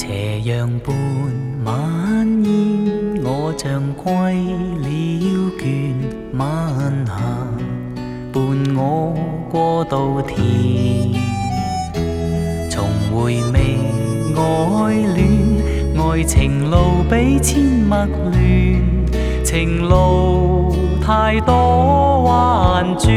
斜阳伴晚宴，我像归了倦。晚霞伴我過稻田，重回味愛戀，愛情路比千陌亂，情路太多彎轉，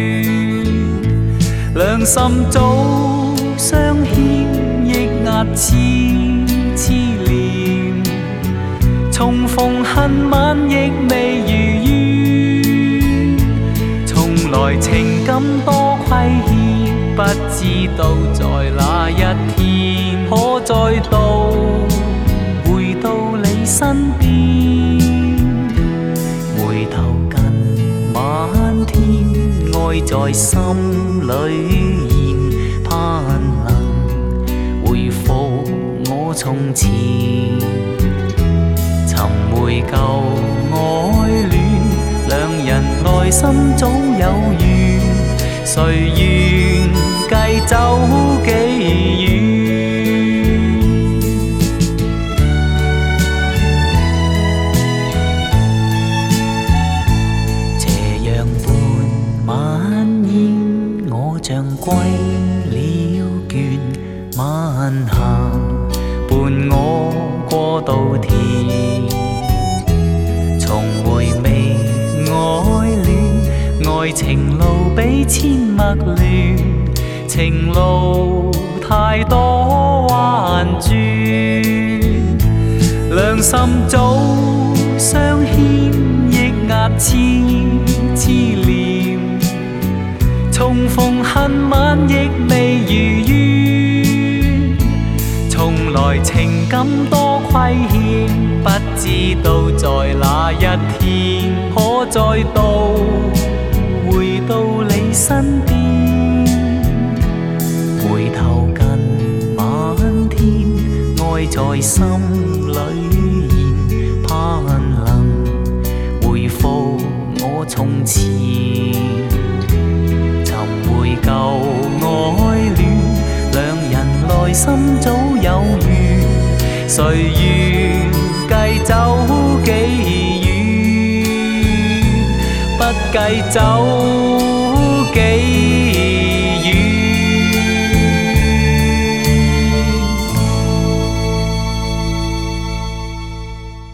兩心早相牽，抑壓痴痴念，重逢恨晚亦未如願，從來情感多虧欠，不知道在哪一天可再度回到你身邊，回頭近晚天，愛在心裏現，盼能回復我從前，尋回舊愛戀，兩人內心早有緣，誰願繼走幾遠？斜陽伴晚宴，我像歸了倦。晚霞伴我過稻田，重回味愛戀，愛情路比千陌亂，情路太多彎轉，兩心早相牽，抑壓痴痴念，重逢恨晚亦未如願，從來情感多虧欠，不知道在哪一天可再度回到你身邊，回頭近晚天，愛在心裏現，盼能回復我從前，尋回舊愛戀，兩人內心早有緣，誰願繼走幾遠？不計走幾